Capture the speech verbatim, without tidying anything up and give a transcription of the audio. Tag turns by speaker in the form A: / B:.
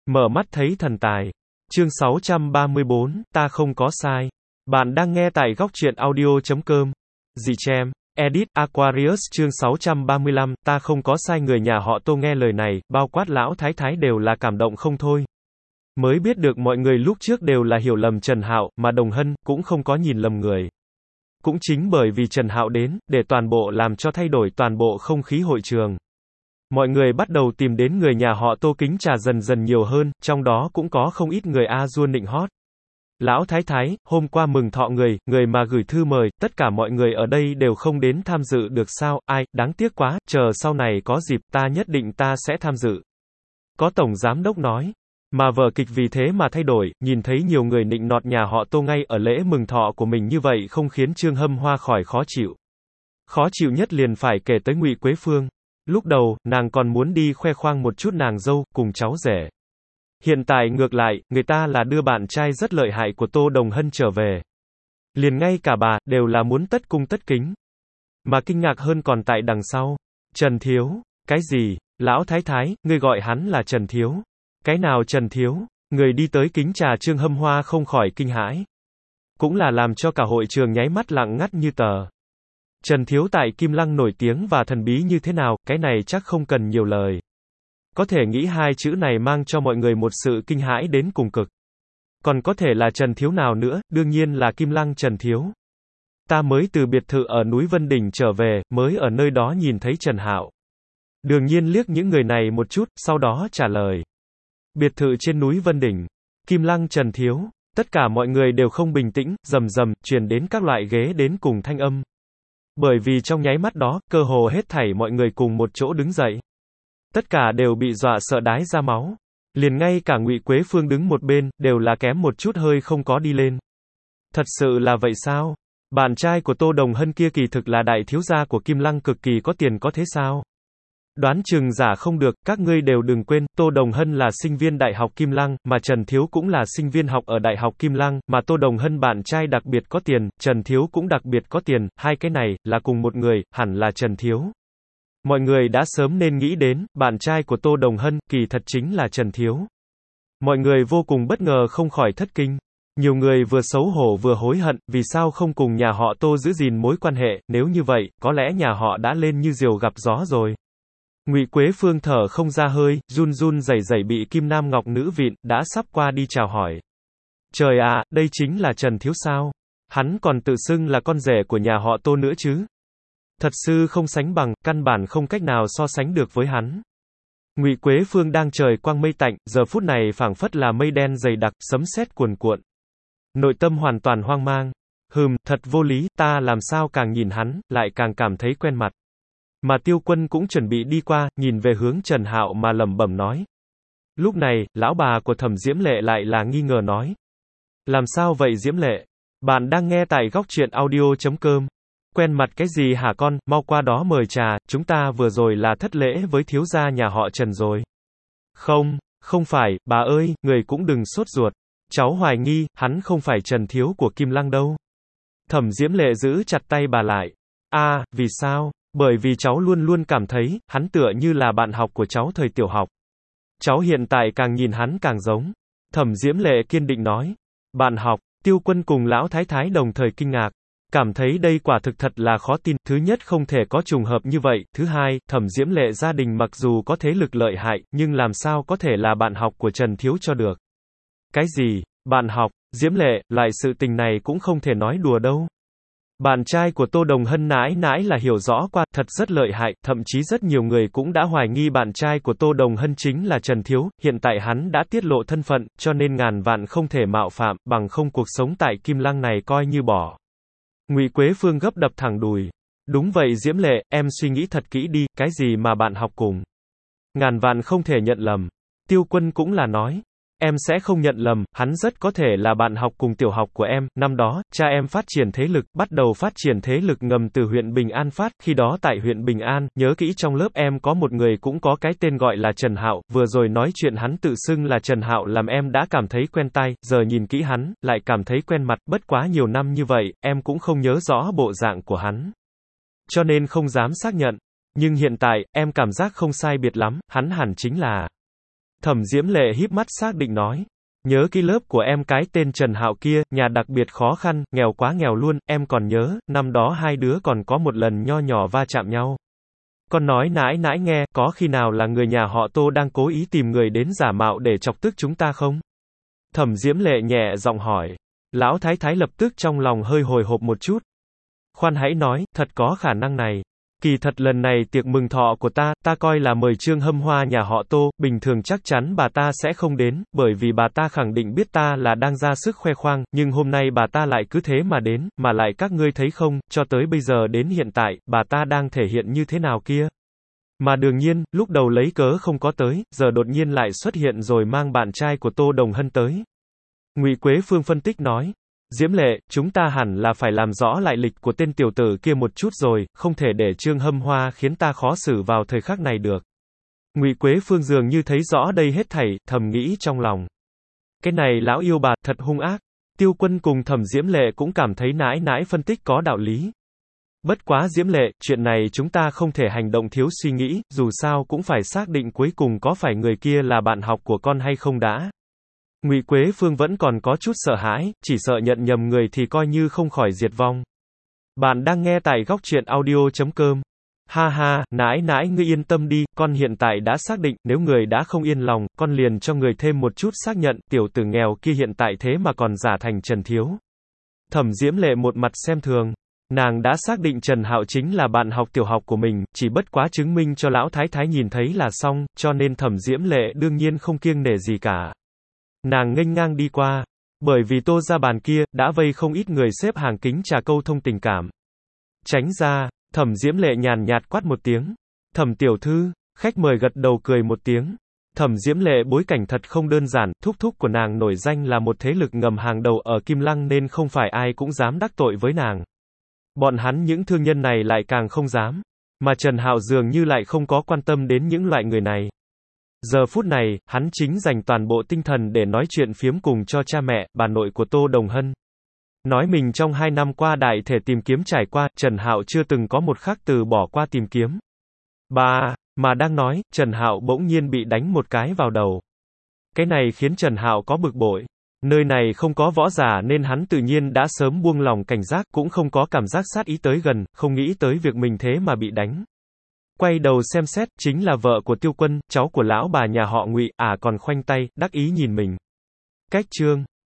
A: Mở mắt thấy thần tài. Chương sáu trăm ba mươi bốn, ta không có sai. Bạn đang nghe tại góc truyện audio chấm com. Dị Chem, Edit, Aquarius chương sáu trăm ba mươi lăm, ta không có sai. Người nhà họ Tô nghe lời này, bao quát lão thái thái đều là cảm động không thôi. Mới biết được mọi người lúc trước đều là hiểu lầm Trần Hạo, mà Đồng Hân cũng không có nhìn lầm người. Cũng chính bởi vì Trần Hạo đến, để toàn bộ làm cho thay đổi toàn bộ không khí hội trường. Mọi người bắt đầu tìm đến người nhà họ Tô kính trà dần dần nhiều hơn, trong đó cũng có không ít người a dua nịnh hót. Lão thái thái, hôm qua mừng thọ người, người mà gửi thư mời, tất cả mọi người ở đây đều không đến tham dự được sao, ai, đáng tiếc quá, chờ sau này có dịp, ta nhất định ta sẽ tham dự. Có tổng giám đốc nói. Mà vở kịch vì thế mà thay đổi, nhìn thấy nhiều người nịnh nọt nhà họ Tô ngay ở lễ mừng thọ của mình như vậy không khiến Trương Hâm Hoa khỏi khó chịu. Khó chịu nhất liền phải kể tới Ngụy Quế Phương. Lúc đầu, nàng còn muốn đi khoe khoang một chút nàng dâu, cùng cháu rể. Hiện tại ngược lại, người ta là đưa bạn trai rất lợi hại của Tô Đồng Hân trở về. Liền ngay cả bà, đều là muốn tất cung tất kính. Mà kinh ngạc hơn còn tại đằng sau. Trần Thiếu, cái gì? Lão thái thái, ngươi gọi hắn là Trần Thiếu. Cái nào Trần Thiếu? Người đi tới kính trà Trương Hâm Hoa không khỏi kinh hãi. Cũng là làm cho cả hội trường nháy mắt lặng ngắt như tờ. Trần Thiếu tại Kim Lăng nổi tiếng và thần bí như thế nào, cái này chắc không cần nhiều lời. Có thể nghĩ hai chữ này mang cho mọi người một sự kinh hãi đến cùng cực. Còn có thể là Trần Thiếu nào nữa, đương nhiên là Kim Lăng Trần Thiếu. Ta mới từ biệt thự ở núi Vân Đỉnh trở về, mới ở nơi đó nhìn thấy Trần Hạo. Đương nhiên liếc những người này một chút, sau đó trả lời. Biệt thự trên núi Vân Đỉnh, Kim Lăng Trần Thiếu, tất cả mọi người đều không bình tĩnh, rầm rầm, truyền đến các loại ghế đến cùng thanh âm. Bởi vì trong nháy mắt đó, cơ hồ hết thảy mọi người cùng một chỗ đứng dậy. Tất cả đều bị dọa sợ đái ra máu. Liền ngay cả Ngụy Quế Phương đứng một bên, đều là kém một chút hơi không có đi lên. Thật sự là vậy sao? Bạn trai của Tô Đồng Hân kia kỳ thực là đại thiếu gia của Kim Lăng cực kỳ có tiền có thế sao? Đoán chừng giả không được, các ngươi đều đừng quên, Tô Đồng Hân là sinh viên Đại học Kim Lăng, mà Trần Thiếu cũng là sinh viên học ở Đại học Kim Lăng, mà Tô Đồng Hân bạn trai đặc biệt có tiền, Trần Thiếu cũng đặc biệt có tiền, hai cái này, là cùng một người, hẳn là Trần Thiếu. Mọi người đã sớm nên nghĩ đến, bạn trai của Tô Đồng Hân, kỳ thật chính là Trần Thiếu. Mọi người vô cùng bất ngờ không khỏi thất kinh. Nhiều người vừa xấu hổ vừa hối hận, vì sao không cùng nhà họ Tô giữ gìn mối quan hệ, nếu như vậy, có lẽ nhà họ đã lên như diều gặp gió rồi. Ngụy Quế Phương thở không ra hơi, run run rẩy rẩy bị Kim Nam Ngọc nữ vịn, đã sắp qua đi chào hỏi. Trời ạ, đây chính là Trần Thiếu sao? Hắn còn tự xưng là con rể của nhà họ Tô nữa chứ? Thật sự không sánh bằng, căn bản không cách nào so sánh được với hắn. Ngụy Quế Phương đang trời quang mây tạnh, giờ phút này phảng phất là mây đen dày đặc, sấm sét cuồn cuộn. Nội tâm hoàn toàn hoang mang. Hừm, thật vô lý, ta làm sao càng nhìn hắn, lại càng cảm thấy quen mặt. Mà Tiêu Quân cũng chuẩn bị đi qua, nhìn về hướng Trần Hạo mà lẩm bẩm nói. Lúc này, lão bà của Thẩm Diễm Lệ lại là nghi ngờ nói. Làm sao vậy Diễm Lệ? Bạn đang nghe tại góc truyện audio chấm com. Quen mặt cái gì hả con, mau qua đó mời trà, chúng ta vừa rồi là thất lễ với thiếu gia nhà họ Trần rồi. Không, không phải, bà ơi, người cũng đừng sốt ruột. Cháu hoài nghi, hắn không phải Trần Thiếu của Kim Lăng đâu. Thẩm Diễm Lệ giữ chặt tay bà lại. À, vì sao? Bởi vì cháu luôn luôn cảm thấy, hắn tựa như là bạn học của cháu thời tiểu học. Cháu hiện tại càng nhìn hắn càng giống. Thẩm Diễm Lệ kiên định nói. Bạn học, Tiêu Quân cùng lão thái thái đồng thời kinh ngạc. Cảm thấy đây quả thực thật là khó tin, thứ nhất không thể có trùng hợp như vậy, thứ hai, Thẩm Diễm Lệ gia đình mặc dù có thế lực lợi hại, nhưng làm sao có thể là bạn học của Trần Thiếu cho được. Cái gì? Bạn học? Diễm Lệ, loại sự tình này cũng không thể nói đùa đâu. Bạn trai của Tô Đồng Hân nãi nãi là hiểu rõ qua, thật rất lợi hại, thậm chí rất nhiều người cũng đã hoài nghi bạn trai của Tô Đồng Hân chính là Trần Thiếu, hiện tại hắn đã tiết lộ thân phận, cho nên ngàn vạn không thể mạo phạm, bằng không cuộc sống tại Kim Lăng này coi như bỏ. Ngụy Quế Phương gấp đập thẳng đùi. Đúng vậy Diễm Lệ, em suy nghĩ thật kỹ đi, cái gì mà bạn học cùng. Ngàn vạn không thể nhận lầm. Tiêu Quân cũng là nói. Em sẽ không nhận lầm, hắn rất có thể là bạn học cùng tiểu học của em, năm đó, cha em phát triển thế lực, bắt đầu phát triển thế lực ngầm từ huyện Bình An phát, khi đó tại huyện Bình An, nhớ kỹ trong lớp em có một người cũng có cái tên gọi là Trần Hạo, vừa rồi nói chuyện hắn tự xưng là Trần Hạo làm em đã cảm thấy quen tai, giờ nhìn kỹ hắn, lại cảm thấy quen mặt, bất quá nhiều năm như vậy, em cũng không nhớ rõ bộ dạng của hắn. Cho nên không dám xác nhận, nhưng hiện tại, em cảm giác không sai biệt lắm, hắn hẳn chính là Thẩm Diễm Lệ híp mắt xác định nói. Nhớ cái lớp của em cái tên Trần Hạo kia, nhà đặc biệt khó khăn, nghèo quá nghèo luôn, em còn nhớ, năm đó hai đứa còn có một lần nho nhỏ va chạm nhau. Con nói nãi nãi nghe, có khi nào là người nhà họ Tô đang cố ý tìm người đến giả mạo để chọc tức chúng ta không? Thẩm Diễm Lệ nhẹ giọng hỏi. Lão Thái Thái lập tức trong lòng hơi hồi hộp một chút. Khoan hãy nói, thật có khả năng này. Kỳ thật lần này tiệc mừng thọ của ta, ta coi là mời Trương Hâm Hoa nhà họ Tô, bình thường chắc chắn bà ta sẽ không đến, bởi vì bà ta khẳng định biết ta là đang ra sức khoe khoang, nhưng hôm nay bà ta lại cứ thế mà đến, mà lại các ngươi thấy không, cho tới bây giờ đến hiện tại, bà ta đang thể hiện như thế nào kia. Mà đương nhiên, lúc đầu lấy cớ không có tới, giờ đột nhiên lại xuất hiện rồi mang bạn trai của Tô Đồng Hân tới. Ngụy Quế Phương phân tích nói. Diễm Lệ, chúng ta hẳn là phải làm rõ lại lịch của tên tiểu tử kia một chút rồi, không thể để Trương Hâm Hoa khiến ta khó xử vào thời khắc này được. Ngụy Quế Phương dường như thấy rõ đây hết thảy, thầm nghĩ trong lòng. Cái này lão yêu bà, thật hung ác. Tiêu Quân cùng Thẩm Diễm Lệ cũng cảm thấy nãi nãi phân tích có đạo lý. Bất quá Diễm Lệ, chuyện này chúng ta không thể hành động thiếu suy nghĩ, dù sao cũng phải xác định cuối cùng có phải người kia là bạn học của con hay không đã. Ngụy Quế Phương vẫn còn có chút sợ hãi, chỉ sợ nhận nhầm người thì coi như không khỏi diệt vong. Bạn đang nghe tại góc truyện audio chấm com. Ha ha, nãi nãi ngươi yên tâm đi, con hiện tại đã xác định, nếu người đã không yên lòng, con liền cho người thêm một chút xác nhận, tiểu tử nghèo kia hiện tại thế mà còn giả thành Trần Thiếu. Thẩm Diễm Lệ một mặt xem thường. Nàng đã xác định Trần Hạo chính là bạn học tiểu học của mình, chỉ bất quá chứng minh cho lão thái thái nhìn thấy là xong, cho nên Thẩm Diễm Lệ đương nhiên không kiêng nể gì cả. Nàng nghênh ngang đi qua, bởi vì Tô ra bàn kia, đã vây không ít người xếp hàng kính trà câu thông tình cảm. Tránh ra, Thẩm Diễm Lệ nhàn nhạt quát một tiếng. Thẩm tiểu thư, khách mời gật đầu cười một tiếng. Thẩm Diễm Lệ bối cảnh thật không đơn giản, thúc thúc của nàng nổi danh là một thế lực ngầm hàng đầu ở Kim Lăng nên không phải ai cũng dám đắc tội với nàng. Bọn hắn những thương nhân này lại càng không dám. Mà Trần Hạo dường như lại không có quan tâm đến những loại người này. Giờ phút này, hắn chính dành toàn bộ tinh thần để nói chuyện phiếm cùng cho cha mẹ, bà nội của Tô Đồng Hân. Nói mình trong hai năm qua đại thể tìm kiếm trải qua, Trần Hạo chưa từng có một khắc từ bỏ qua tìm kiếm. Bà, mà đang nói, Trần Hạo bỗng nhiên bị đánh một cái vào đầu. Cái này khiến Trần Hạo có bực bội. Nơi này không có võ giả nên hắn tự nhiên đã sớm buông lòng cảnh giác, cũng không có cảm giác sát ý tới gần, không nghĩ tới việc mình thế mà bị đánh. Quay đầu xem xét, chính là vợ của Tiêu Quân, cháu của lão bà nhà họ Ngụy, à còn khoanh tay, đắc ý nhìn mình. Cách chương